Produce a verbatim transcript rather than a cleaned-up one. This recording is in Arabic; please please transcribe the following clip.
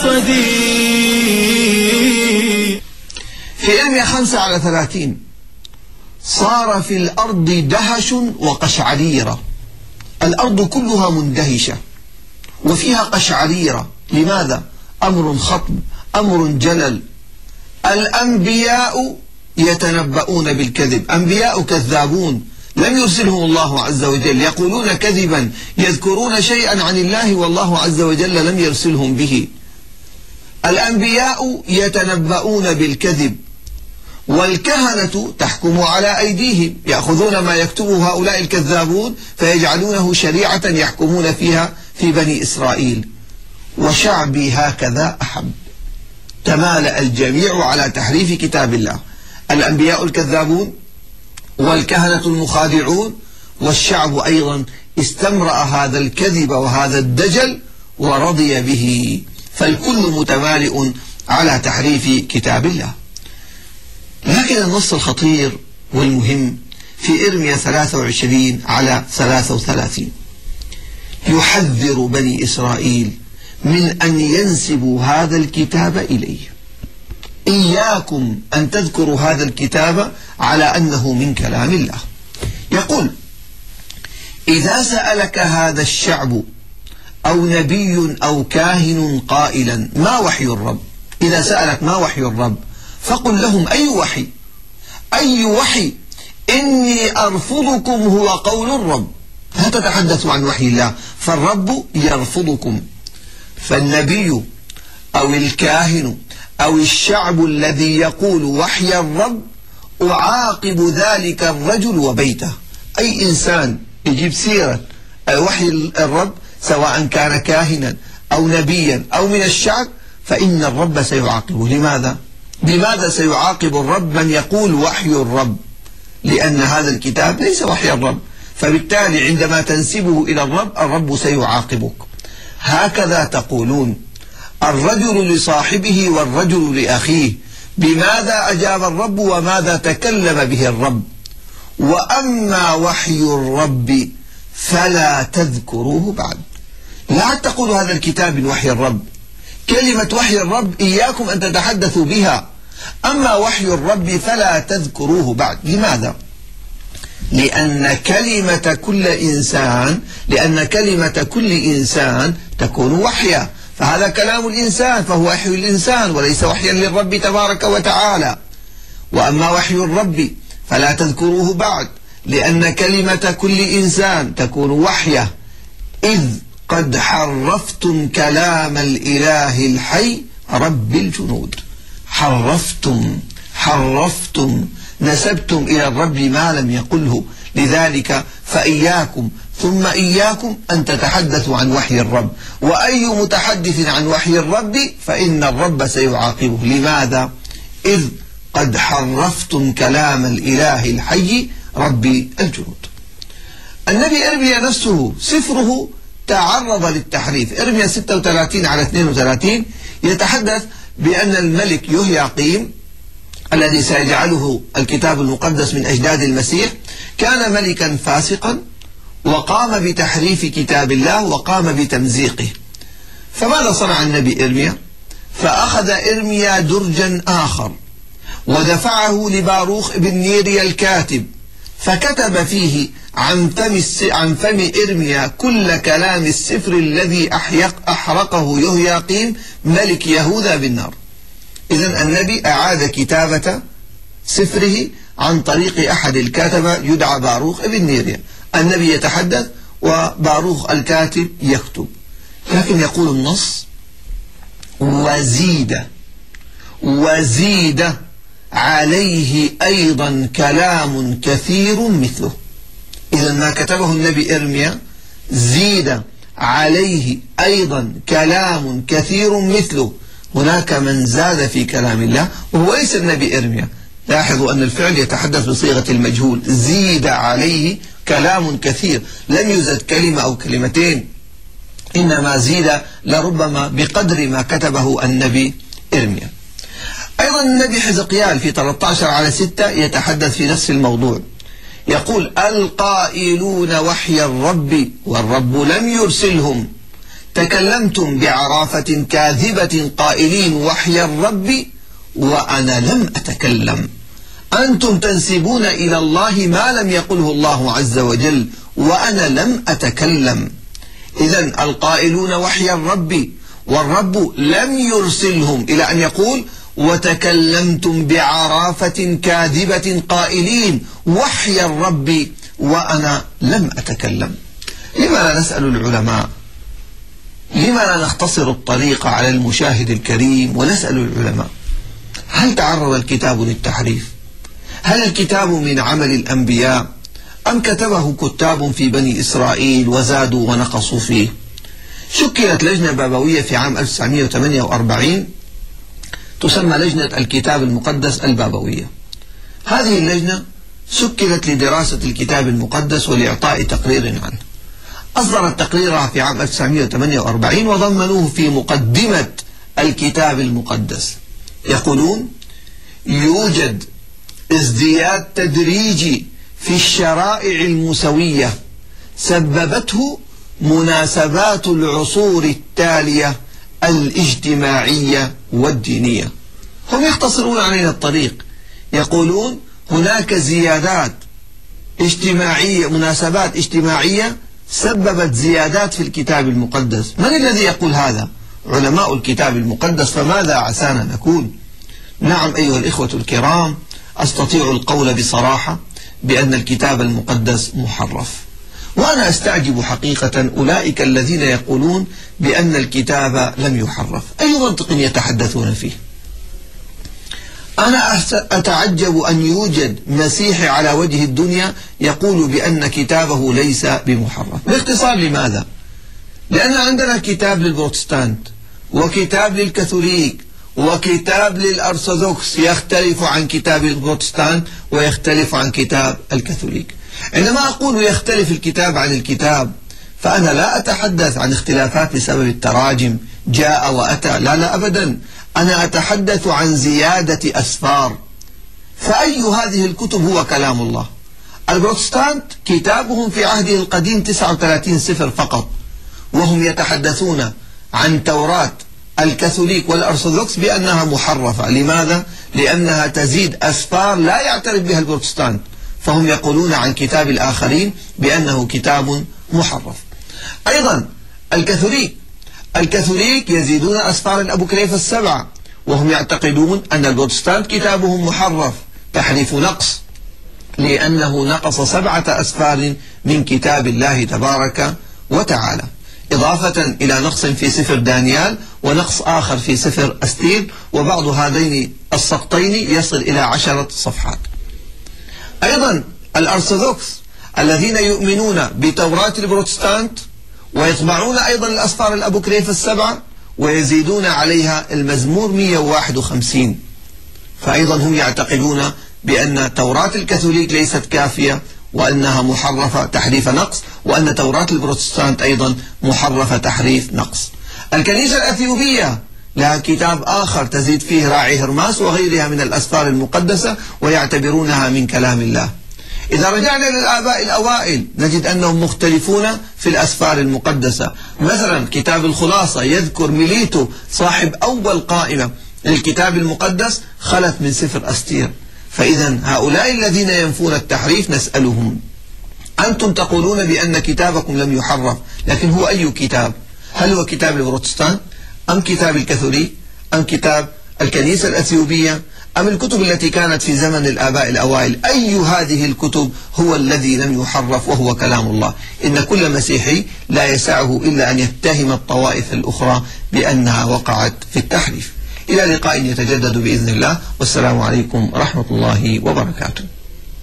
مقصدي. في إرميا خمسة على ثلاثين: صار في الأرض دهش وقشعريرة. الأرض كلها مندهشة وفيها قشعريرة. لماذا؟ أمر خطب، أمر جلل. الأنبياء يتنبؤون بالكذب، أنبياء كذابون لم يرسلهم الله عز وجل، يقولون كذبا، يذكرون شيئا عن الله والله عز وجل لم يرسلهم به. الأنبياء يتنبؤون بالكذب، والكهنة تحكم على أيديهم، يأخذون ما يكتبه هؤلاء الكذابون فيجعلونه شريعة يحكمون فيها في بني إسرائيل. وشعبي هكذا أحب. تمالأ الجميع على تحريف كتاب الله، الأنبياء الكذابون والكهنة المخادعون، والشعب أيضا استمرأ هذا الكذب وهذا الدجل ورضي به، فالكل متمالئ على تحريف كتاب الله. لكن النص الخطير والمهم في إرميا ثلاثة وعشرين على ثلاثة وثلاثين يحذر بني إسرائيل من أن ينسبوا هذا الكتاب إليه. إياكم أن تذكروا هذا الكتاب على أنه من كلام الله. يقول: إذا سألك هذا الشعب أو نبي أو كاهن قائلا ما وحي الرب، إذا سألك ما وحي الرب فقل لهم أي وحي؟ أي وحي؟ إني أرفضكم هو قول الرب. لا تتحدثوا عن وحي الله، فالرب يرفضكم. فالنبي أو الكاهن أو الشعب الذي يقول وحي الرب أعاقب ذلك الرجل وبيته. أي إنسان يجيب سيرة وحي الرب سواء كان كاهنا أو نبيا أو من الشعب فإن الرب سيعاقبه. لماذا؟ لماذا سيعاقب الرب من يقول وحي الرب؟ لأن هذا الكتاب ليس وحي الرب، فبالتالي عندما تنسبه إلى الرب الرب سيعاقبك. هكذا تقولون الرجل لصاحبه والرجل لأخيه بماذا أجاب الرب وماذا تكلم به الرب. وأما وحي الرب فلا تذكروه بعد. لا تقولوا هذا الكتاب من وحي الرب. كلمة وحي الرب إياكم أن تتحدثوا بها، أما وحي الرب فلا تذكروه بعد. لماذا؟ لأن كلمة كل إنسان لأن كلمة كل إنسان تكون وحيا، فهذا كلام الإنسان فهو وحي الإنسان وليس وحيا للرب تبارك وتعالى. وأما وحي الرب فلا تذكروه بعد، لأن كلمة كل إنسان تكون وحيا، إذ قد حرفتم كلام الإله الحي رب الجنود. حرفتم حرفتم نسبتم إلى الرب ما لم يقله. لذلك فإياكم ثم إياكم أن تتحدثوا عن وحي الرب، وأي متحدث عن وحي الرب فإن الرب سيعاقبه. لماذا؟ إذ قد حرفتم كلام الإله الحي رب الجنود. النبي إرميا نفسه سفره تعرض للتحريف. إرميا ستة وثلاثين على اثنين وثلاثين يتحدث بأن الملك يهوياقيم الذي سيجعله الكتاب المقدس من أجداد المسيح كان ملكا فاسقا وقام بتحريف كتاب الله وقام بتمزيقه. فماذا صنع النبي إرميا؟ فأخذ إرميا درجا آخر ودفعه لباروخ بن نيريا الكاتب، فكتب فيه عن فم, عن فم إرميا كل كلام السفر الذي أحرقه يهوياقيم ملك يهوذا بالنار. إذن النبي أعاد كتابة سفره عن طريق أحد الكاتبة يدعى باروخ بن نيريا. النبي يتحدث وباروخ الكاتب يكتب. لكن يقول النص: وزيد وزيد عليه أيضا كلام كثير مثله. إذا ما كتبه النبي إرميا زيد عليه أيضا كلام كثير مثله. هناك من زاد في كلام الله وهو ليس النبي إرميا. لاحظوا أن الفعل يتحدث بصيغة المجهول. زيد عليه كلام كثير، لم يزد كلمة أو كلمتين، إنما زيد لربما بقدر ما كتبه النبي إرميا. أيضا النبي حزقيال في ثلاثة عشر على ستة يتحدث في نفس الموضوع. يقول: القائلون وحي الرب والرب لم يرسلهم تكلمتم بعرافة كاذبة قائلين وحي الرب وأنا لم أتكلم. أنتم تنسبون إلى الله ما لم يقله الله عز وجل وأنا لم أتكلم. إذن القائلون وحي الرب والرب لم يرسلهم إلى أن يقول وتكلمتم بعرافة كاذبة قائلين وحي الرب وأنا لم أتكلم. لما لا نسأل العلماء؟ لما لا نختصر الطريق على المشاهد الكريم ونسأل العلماء؟ هل تعرض الكتاب للتحريف؟ هل الكتاب من عمل الأنبياء أم كتبه كتاب في بني إسرائيل وزادوا ونقصوا فيه؟ شكلت لجنة بابوية في عام ألف وتسعمئة وثمانية وأربعين تسمى لجنة الكتاب المقدس البابوية. هذه اللجنة شكلت لدراسة الكتاب المقدس ولإعطاء تقرير عنه. أصدرت تقريرها في عام ألف وتسعمئة وثمانية وأربعين وضمنوه في مقدمة الكتاب المقدس. يقولون يوجد ازدياد تدريجي في الشرائع الموسوية سببته مناسبات العصور التالية الاجتماعية والدينية. هم يختصرون علينا الطريق، يقولون هناك زيادات اجتماعية، مناسبات اجتماعية سببت زيادات في الكتاب المقدس. من الذي يقول هذا؟ علماء الكتاب المقدس. فماذا عسانا نكون؟ نعم أيها الإخوة الكرام، أستطيع القول بصراحة بأن الكتاب المقدس محرف. وأنا أستعجب حقيقة أولئك الذين يقولون بأن الكتاب لم يحرف. أي منطق يتحدثون فيه؟ أنا أتعجب أن يوجد مسيحي على وجه الدنيا يقول بأن كتابه ليس بمحرف. باختصار لماذا؟ لأن عندنا كتاب للبروتستانت وكتاب للكاثوليك وكتاب للأرثوذكس يختلف عن كتاب البروتستانت ويختلف عن كتاب الكاثوليك. عندما أقول يختلف الكتاب عن الكتاب فأنا لا أتحدث عن اختلافات بسبب التراجم جاء وأتى، لا لا أبدا، أنا أتحدث عن زيادة أسفار. فأي هذه الكتب هو كلام الله؟ البروتستانت كتابهم في عهده القديم تسعة وثلاثين سفر فقط، وهم يتحدثون عن توراة الكاثوليك والأرثوذكس بأنها محرفة. لماذا؟ لأنها تزيد أسفار لا يعترف بها البروتستانت، فهم يقولون عن كتاب الآخرين بأنه كتاب محرف. أيضا الكاثوليك الكاثوليك يزيدون أسفار الأبوكريفة السبعة، وهم يعتقدون أن البروتستانت كتابهم محرف تحريف نقص، لأنه نقص سبعة أسفار من كتاب الله تبارك وتعالى، إضافة إلى نقص في سفر دانيال ونقص آخر في سفر أستير، وبعض هذين السقطين يصل إلى عشرة صفحات. أيضا الأرثوذكس الذين يؤمنون بتوراة البروتستانت ويطبعون أيضا الأسفار الأبوكريفة السبعة ويزيدون عليها المزمور مئة وواحد وخمسين، فأيضا هم يعتقدون بأن توراة الكاثوليك ليست كافية وأنها محرفة تحريف نقص، وأن توراة البروتستانت أيضا محرفة تحريف نقص. الكنيسة الأثيوبية لها كتاب آخر تزيد فيه راعي هرماس وغيرها من الأسفار المقدسة ويعتبرونها من كلام الله. إذا رجعنا للآباء الأوائل نجد أنهم مختلفون في الأسفار المقدسة. مثلا كتاب الخلاصة يذكر ميليتو صاحب أول قائمة للكتاب المقدس خلت من سفر أستير. فإذا هؤلاء الذين ينفون التحريف نسألهم: أنتم تقولون بأن كتابكم لم يحرف، لكن هو أي كتاب؟ هل هو كتاب البروتستانت أم كتاب الكاثوليك أم كتاب الكنيسة الأثيوبية أم الكتب التي كانت في زمن الآباء الأوائل؟ أي هذه الكتب هو الذي لم يحرف وهو كلام الله؟ إن كل مسيحي لا يسعه إلا أن يتهم الطوائف الأخرى بأنها وقعت في التحريف. إلى لقاء يتجدد بإذن الله، والسلام عليكم ورحمة الله وبركاته.